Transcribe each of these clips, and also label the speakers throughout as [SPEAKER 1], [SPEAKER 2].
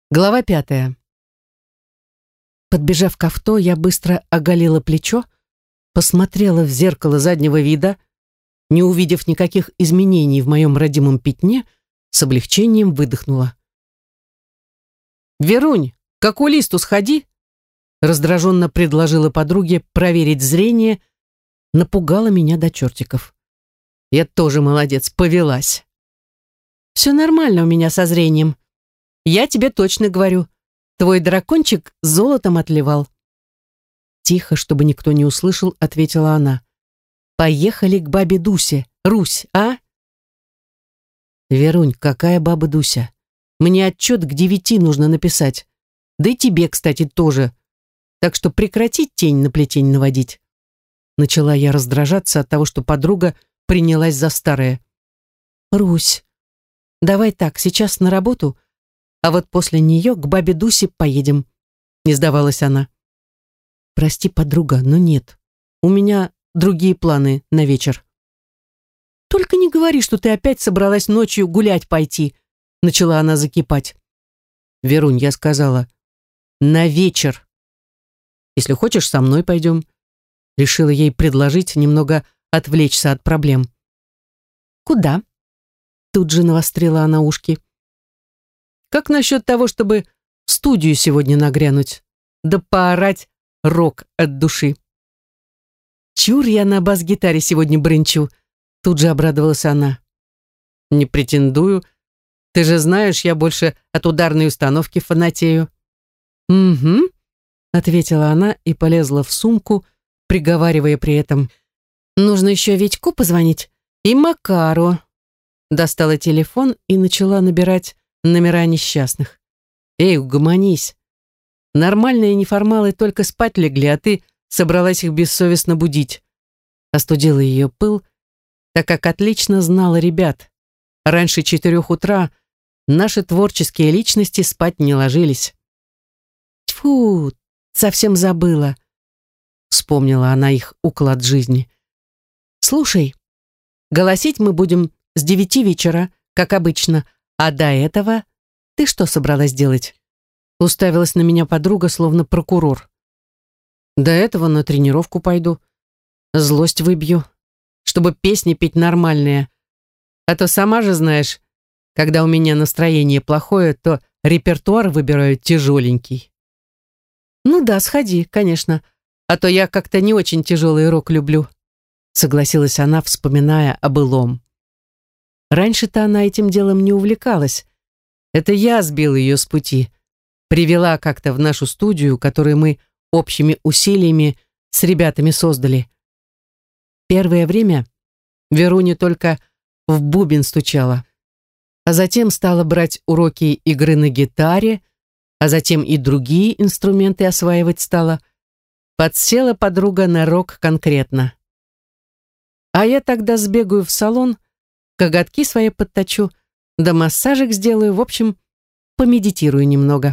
[SPEAKER 1] Глава 5. Подбежав к авто, я быстро оголила плечо, посмотрела в зеркало заднего вида, не увидев никаких изменений в моем родимом пятне, с облегчением выдохнула. «Верунь, к окулисту сходи!» раздраженно предложила подруге проверить зрение, напугала меня до чертиков. Я тоже молодец, повелась. «Все нормально у меня со зрением. Я тебе точно говорю, твой дракончик золотом отливал». Тихо, чтобы никто не услышал, ответила она. «Поехали к бабе Дусе, Русь, а?» «Верунь, какая баба Дуся? Мне отчет к 9 нужно написать. Да и тебе, кстати, тоже. Так что прекрати тень на плетень наводить». Начала я раздражаться от того, что подруга принялась за старое. «Русь, давай так, сейчас на работу, а вот после нее к бабе Дусе поедем», — не сдавалась она. «Прости, подруга, но нет. У меня другие планы на вечер». «Только не говори, что ты опять собралась ночью гулять пойти», — начала она закипать. «Верунь, я сказала, на вечер. Если хочешь, со мной пойдем». Решила ей предложить немного отвлечься от проблем. «Куда?» — тут же навострила она ушки. «Как насчет того, чтобы в студию сегодня нагрянуть, да поорать рок от души?» «Чур я на бас-гитаре сегодня брынчу», — тут же обрадовалась она. «Не претендую. Ты же знаешь, я больше от ударной установки фанатею». «Угу», — ответила она и полезла в сумку, приговаривая при этом: «Нужно еще Витьку позвонить и Макару». Достала телефон и начала набирать номера несчастных. «Эй, угомонись. Нормальные неформалы только спать легли, а ты собралась их бессовестно будить». Остудила ее пыл, так как отлично знала ребят. Раньше 4 утра наши творческие личности спать не ложились. «Тьфу, совсем забыла», — вспомнила она их уклад жизни. «Слушай, голосить мы будем с 9 вечера, как обычно, а до этого ты что собралась делать?» Уставилась на меня подруга, словно прокурор. «До этого на тренировку пойду. Злость выбью, чтобы песни петь нормальные. А то сама же знаешь, когда у меня настроение плохое, то репертуар выбираю тяжеленький». «Ну да, сходи, конечно, а то я как-то не очень тяжелый рок люблю», согласилась она, вспоминая о былом. Раньше-то она этим делом не увлекалась. Это я сбил ее с пути. Привела как-то в нашу студию, которую мы общими усилиями с ребятами создали. Первое время Веруня только в бубен стучала, а затем стала брать уроки игры на гитаре, а затем и другие инструменты осваивать стала. Подсела подруга на рок конкретно. А я тогда сбегаю в салон, коготки свои подточу, да массажик сделаю, в общем, помедитирую немного.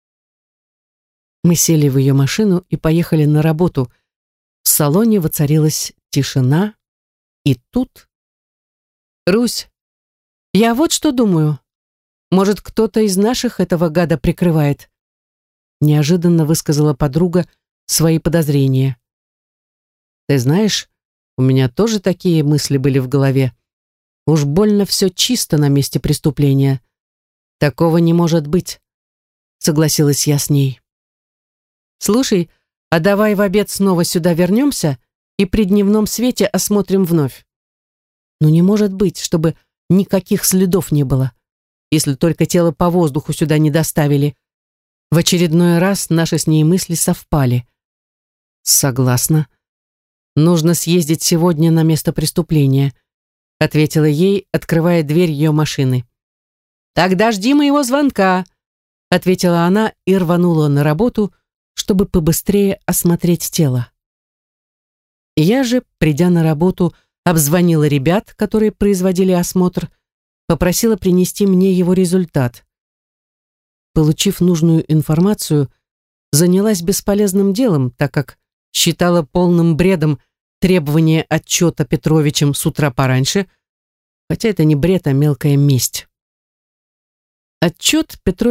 [SPEAKER 1] Мы сели в ее машину и поехали на работу. В салоне воцарилась тишина, и тут... «Русь, я вот что думаю. Может, кто-то из наших этого гада прикрывает?» Неожиданно высказала подруга свои подозрения. «Ты знаешь, у меня тоже такие мысли были в голове. Уж больно все чисто на месте преступления. Такого не может быть», согласилась я с ней. «Слушай, а давай в обед снова сюда вернемся и при дневном свете осмотрим вновь. Ну не может быть, чтобы никаких следов не было, если только тело по воздуху сюда не доставили». В очередной раз наши с ней мысли совпали. «Согласна. Нужно съездить сегодня на место преступления», ответила ей, открывая дверь ее машины. «Тогда жди моего звонка», ответила она и рванула на работу, чтобы побыстрее осмотреть тело. Я же, придя на работу, обзвонила ребят, которые производили осмотр, попросила принести мне его результат. Получив нужную информацию, занялась бесполезным делом, так как считала полным бредом требование отчета Петровичем с утра пораньше, хотя это не бред, а мелкая месть. Отчет Петрович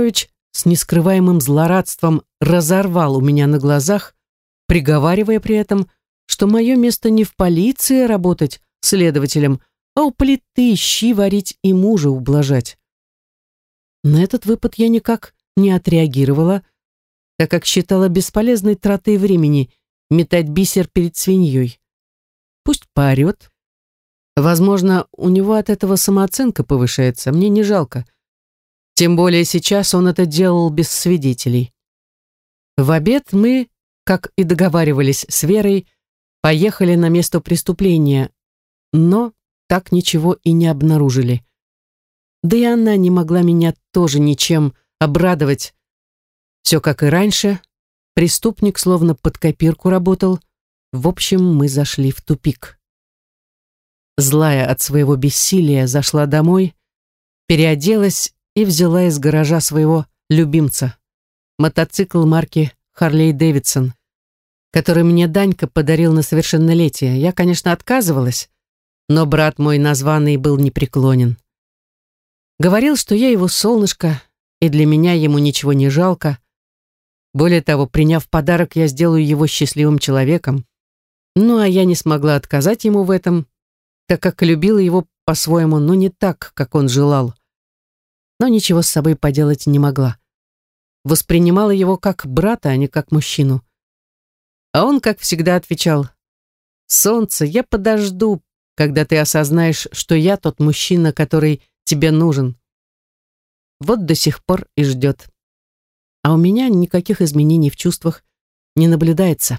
[SPEAKER 1] с нескрываемым злорадством разорвал у меня на глазах, приговаривая при этом, что мое место не в полиции работать следователем, а у плиты щи варить и мужа ублажать. На этот выпад я никак не отреагировала, так как считала бесполезной тратой времени метать бисер перед свиньей. Пусть поорет. Возможно, у него от этого самооценка повышается, мне не жалко. Тем более сейчас он это делал без свидетелей. В обед мы, как и договаривались с Верой, поехали на место преступления, но так ничего и не обнаружили. Да и она не могла меня тоже ничем обрадовать. Все как и раньше, преступник словно под копирку работал. В общем, мы зашли в тупик. Злая от своего бессилия зашла домой, переоделась и взяла из гаража своего любимца, мотоцикл марки Harley Davidson, который мне Данька подарил на совершеннолетие. Я, конечно, отказывалась, но брат мой названный был непреклонен. Говорил, что я его солнышко, и для меня ему ничего не жалко. Более того, приняв подарок, я сделаю его счастливым человеком. Ну, а я не смогла отказать ему в этом, так как любила его по-своему, но не так, как он желал. Но ничего с собой поделать не могла. Воспринимала его как брата, а не как мужчину. А он, как всегда, отвечал: «Солнце, я подожду, когда ты осознаешь, что я тот мужчина, который тебе нужен». Вот до сих пор и ждет. А у меня никаких изменений в чувствах не наблюдается.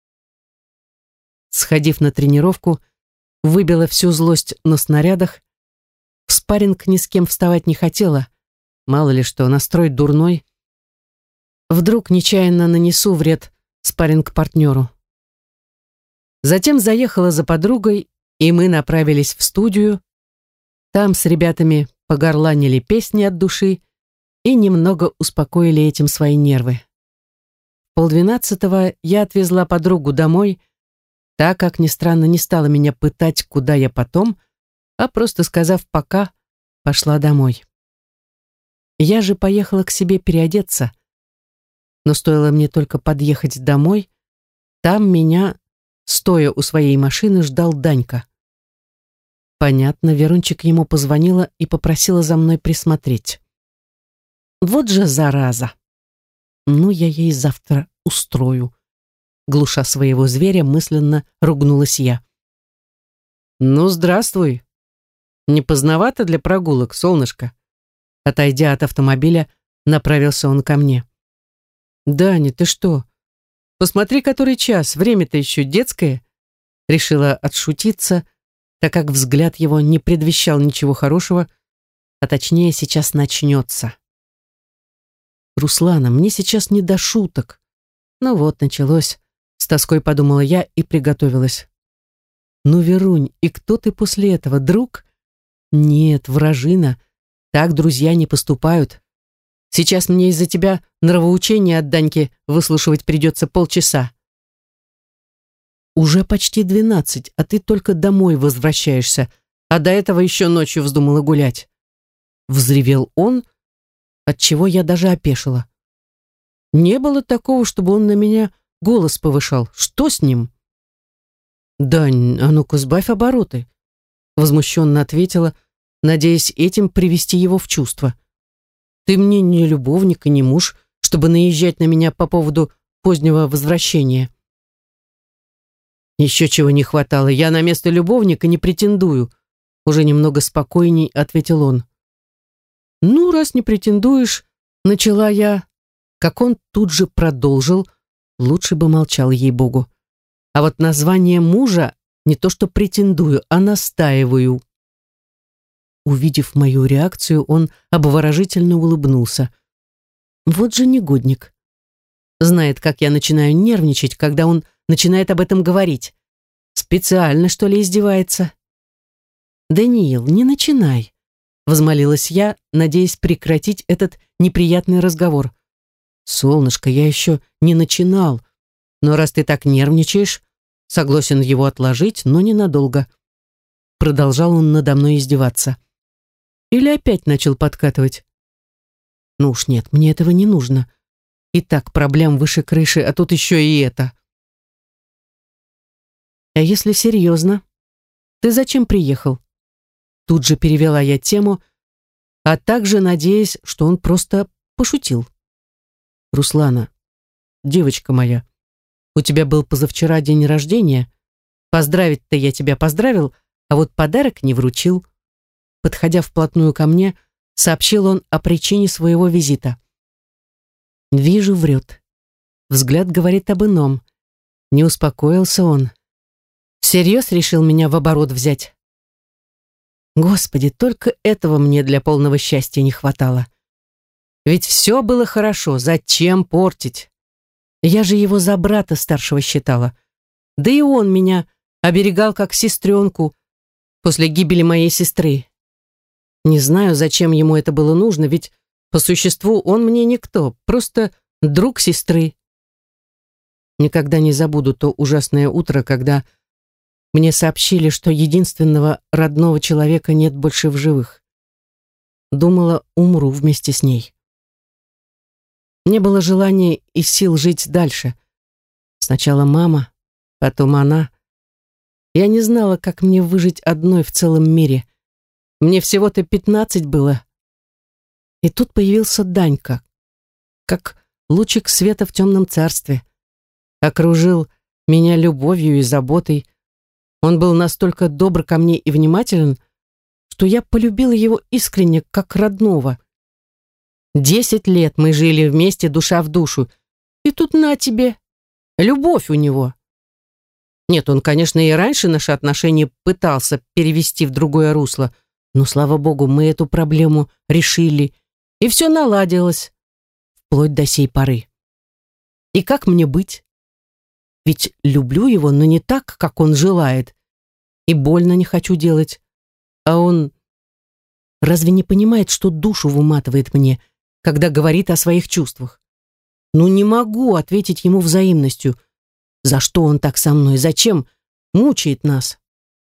[SPEAKER 1] Сходив на тренировку, выбила всю злость на снарядах. В спарринг ни с кем вставать не хотела. Мало ли что, настрой дурной. Вдруг нечаянно нанесу вред спарринг-партнеру. Затем заехала за подругой, и мы направились в студию. Там с ребятами погорланили песни от души и немного успокоили этим свои нервы. В 11:30 я отвезла подругу домой, так как, ни странно, не стала меня пытать, куда я потом, а просто сказав «пока», пошла домой. Я же поехала к себе переодеться, но стоило мне только подъехать домой, там меня, стоя у своей машины, ждал Данька. Понятно, Верунчик ему позвонила и попросила за мной присмотреть. Вот же зараза! Ну, я ей завтра устрою. Глуша своего зверя, мысленно ругнулась я. «Ну, здравствуй. Не поздновато для прогулок, солнышко?» Отойдя от автомобиля, направился он ко мне. «Даня, ты что? Посмотри, который час, время-то еще детское». Решила отшутиться, так как взгляд его не предвещал ничего хорошего, а точнее сейчас начнется. «Руслана, мне сейчас не до шуток». Ну вот, началось. С тоской подумала я и приготовилась. «Ну, Верунь, и кто ты после этого, друг?» «Нет, вражина. Так друзья не поступают. Сейчас мне из-за тебя нравоучение от Даньки выслушивать придется полчаса». «Уже почти 12, а ты только домой возвращаешься, а до этого еще ночью вздумала гулять». Взревел он, отчего я даже опешила. Не было такого, чтобы он на меня голос повышал. Что с ним? «Дань, а ну-ка сбавь обороты», возмущенно ответила, надеясь этим привести его в чувство. «Ты мне не любовник и не муж, чтобы наезжать на меня по поводу позднего возвращения». «Еще чего не хватало, я на место любовника не претендую», уже немного спокойней ответил он. «Ну, раз не претендуешь», начала я, как он тут же продолжил, лучше бы молчал, ей-богу. «А вот название мужа не то что претендую, а настаиваю». Увидев мою реакцию, он обворожительно улыбнулся. Вот же негодник. Знает, как я начинаю нервничать, когда он начинает об этом говорить. Специально, что ли, издевается? «Даниил, не начинай», — возмолилась я, надеясь прекратить этот неприятный разговор. «Солнышко, я еще не начинал, но раз ты так нервничаешь, согласен его отложить, но ненадолго». Продолжал он надо мной издеваться. Или опять начал подкатывать. Ну уж нет, мне этого не нужно. И так проблем выше крыши, а тут еще и это. А если серьезно, ты зачем приехал? Тут же перевела я тему, а также надеясь, что он просто пошутил. Руслана, девочка моя, у тебя был позавчера день рождения. Поздравить-то я тебя поздравил, а вот подарок не вручил. Подходя вплотную ко мне, сообщил он о причине своего визита. Вижу, врет. Взгляд говорит об ином. Не успокоился он. Всерьез решил меня в оборот взять. Господи, только этого мне для полного счастья не хватало. Ведь все было хорошо, зачем портить? Я же его за брата старшего считала. Да и он меня оберегал как сестренку после гибели моей сестры. Не знаю, зачем ему это было нужно, ведь по существу он мне никто, просто друг сестры. Никогда не забуду то ужасное утро, когда мне сообщили, что единственного родного человека нет больше в живых. Думала, умру вместе с ней. Не было желания и сил жить дальше. Сначала мама, потом она. Я не знала, как мне выжить одной в целом мире. Мне всего-то 15 было. И тут появился Данька, как лучик света в темном царстве. Окружил меня любовью и заботой. Он был настолько добр ко мне и внимателен, что я полюбила его искренне, как родного. 10 лет мы жили вместе душа в душу. И тут на тебе, любовь у него. Нет, он, конечно, и раньше наши отношения пытался перевести в другое русло, но, слава богу, мы эту проблему решили, и все наладилось, вплоть до сей поры. И как мне быть? Ведь люблю его, но не так, как он желает, и больно не хочу делать. А он разве не понимает, что душу выматывает мне, когда говорит о своих чувствах? Ну не могу ответить ему взаимностью. За что он так со мной? Зачем мучает нас?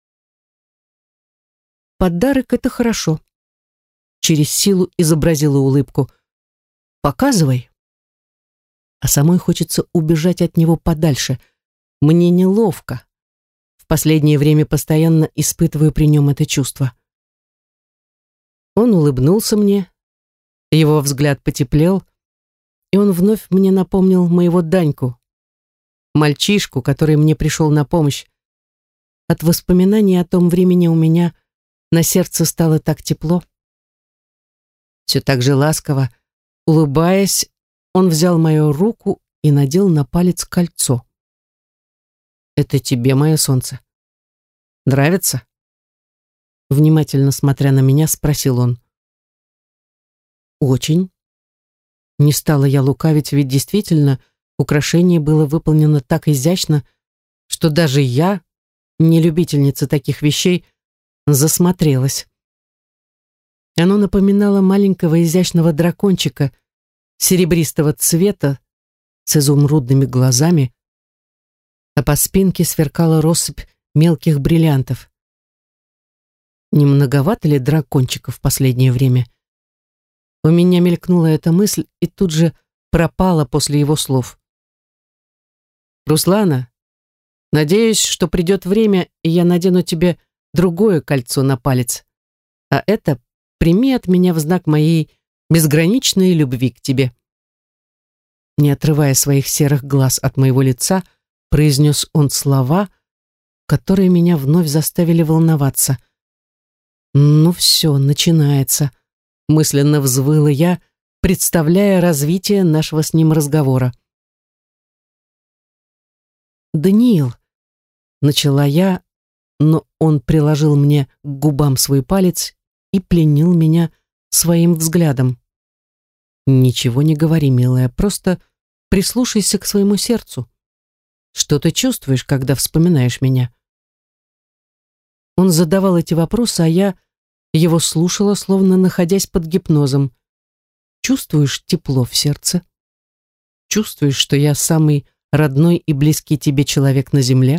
[SPEAKER 1] Подарок — это хорошо. Через силу изобразила улыбку. Показывай. А самой хочется убежать от него подальше. Мне неловко. В последнее время постоянно испытываю при нем это чувство. Он улыбнулся мне, его взгляд потеплел, и он вновь мне напомнил моего Даньку, мальчишку, который мне пришел на помощь. От воспоминаний о том времени у меня на сердце стало так тепло. Все так же ласково, улыбаясь, он взял мою руку и надел на палец кольцо. «Это тебе, мое солнце. Нравится?» Внимательно смотря на меня, спросил он. «Очень». Не стала я лукавить, ведь действительно украшение было выполнено так изящно, что даже я, не любительница таких вещей, засмотрелась. Оно напоминало маленького изящного дракончика серебристого цвета с изумрудными глазами, а по спинке сверкала россыпь мелких бриллиантов. Не многовато ли дракончиков в последнее время? У меня мелькнула эта мысль и тут же пропала после его слов. «Руслана, надеюсь, что придет время, и я надену тебе другое кольцо на палец, а это прими от меня в знак моей безграничной любви к тебе». Не отрывая своих серых глаз от моего лица, произнес он слова, которые меня вновь заставили волноваться. «Ну все, начинается», — мысленно взвыла я, представляя развитие нашего с ним разговора. «Даниил», — начала я, но он приложил мне к губам свой палец и пленил меня своим взглядом. «Ничего не говори, милая, просто прислушайся к своему сердцу. Что ты чувствуешь, когда вспоминаешь меня?» Он задавал эти вопросы, а я его слушала, словно находясь под гипнозом. «Чувствуешь тепло в сердце? Чувствуешь, что я самый родной и близкий тебе человек на земле?»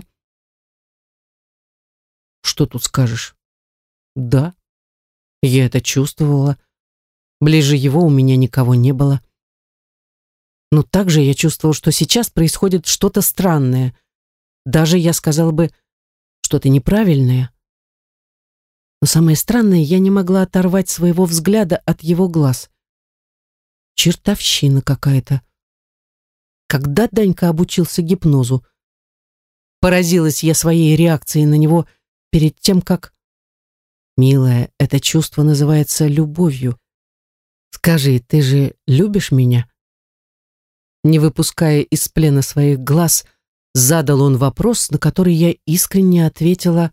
[SPEAKER 1] Что тут скажешь? Да, я это чувствовала. Ближе его у меня никого не было. Но также я чувствовал, что сейчас происходит что-то странное. Даже, я сказала бы, что-то неправильное. Но самое странное, я не могла оторвать своего взгляда от его глаз. Чертовщина какая-то. Когда Данька обучился гипнозу? Поразилась я своей реакцией на него перед тем, как... Милая, это чувство называется любовью. Скажи, ты же любишь меня? Не выпуская из плена своих глаз, задал он вопрос, на который я искренне ответила: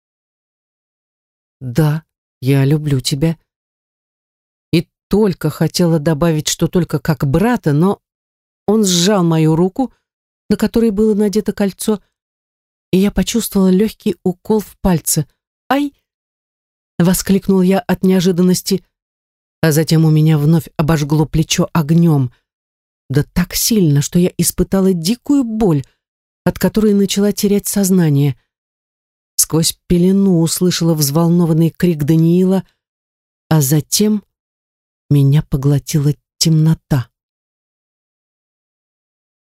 [SPEAKER 1] «Да, я люблю тебя». И только хотела добавить, что только как брата, но он сжал мою руку, на которой было надето кольцо, и я почувствовала легкий укол в пальце. «Ай!» — воскликнул я от неожиданности, а затем у меня вновь обожгло плечо огнем. Да так сильно, что я испытала дикую боль, от которой начала терять сознание. Сквозь пелену услышала взволнованный крик Даниила, а затем меня поглотила темнота.